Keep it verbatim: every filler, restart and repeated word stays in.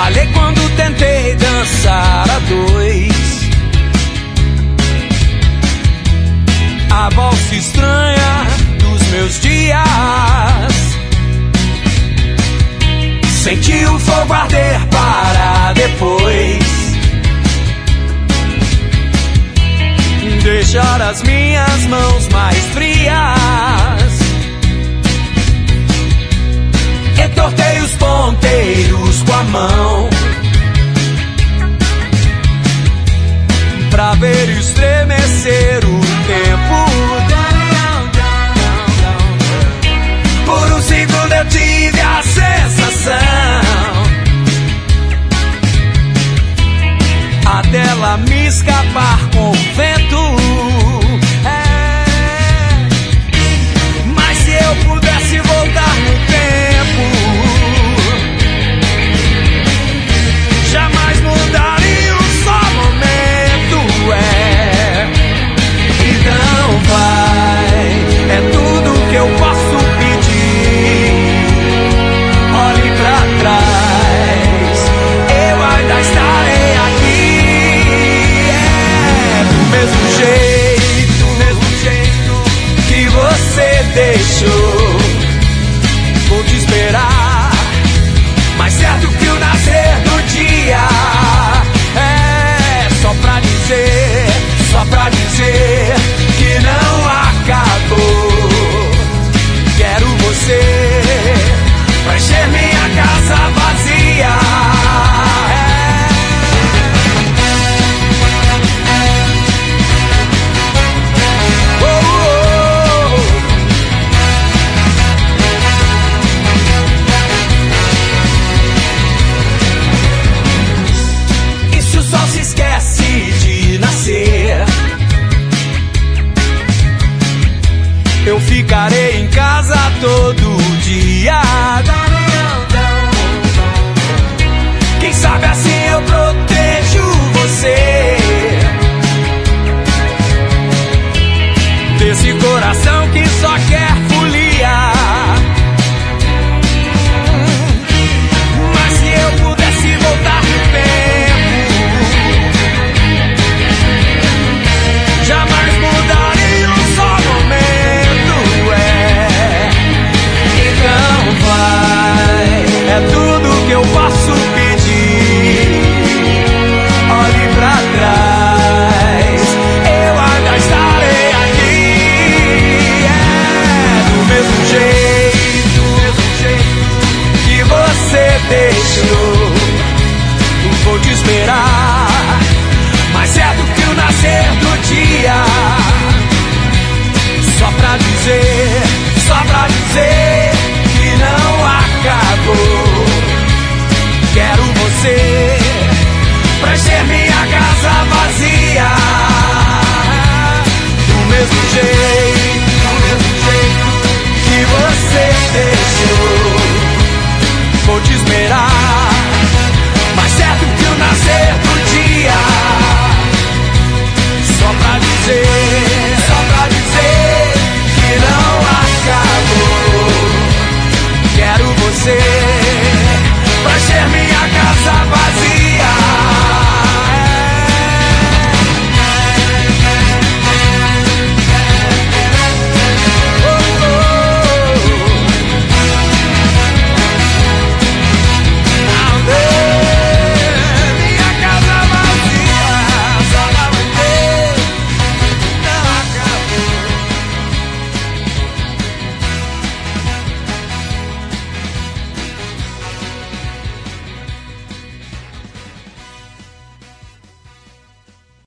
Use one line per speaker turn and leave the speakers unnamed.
Falhei quando tentei dançar a dois. A valsa estranha dos meus dias. Senti o fogo arder para depois deixar as minhas mãos mais frias. Entortei os ponteiros com a mão pra ver estremecer o tempo. Por um segundo eu tive a sensação até ela me escapar com o vento. É. Mas se eu pudesse voltar no tempo, jamais mudaria um só momento. É. Então vai, é tudo que eu posso pedir. Olhe pra trás, eu ainda estarei aqui. É do mesmo jeito, mesmo jeito que você deixou. Vou te esperar, mais certo que o nascer do dia. É só pra dizer, só pra dizer que não acabou. Quero você pra encher minha casa vazia. Eu ficarei em casa todo dia. Quem sabe assim eu protejo você desse coração que só quer folia. Mas se eu pudesse voltar no tempo, jamais mudaria um só momento. É tudo que eu posso pedir. Olhe pra trás, eu ainda estarei aqui. É do mesmo jeito, mesmo jeito que você deixou. Vou te esperar, mais certo que o nascer do dia. Só pra dizer, só pra dizer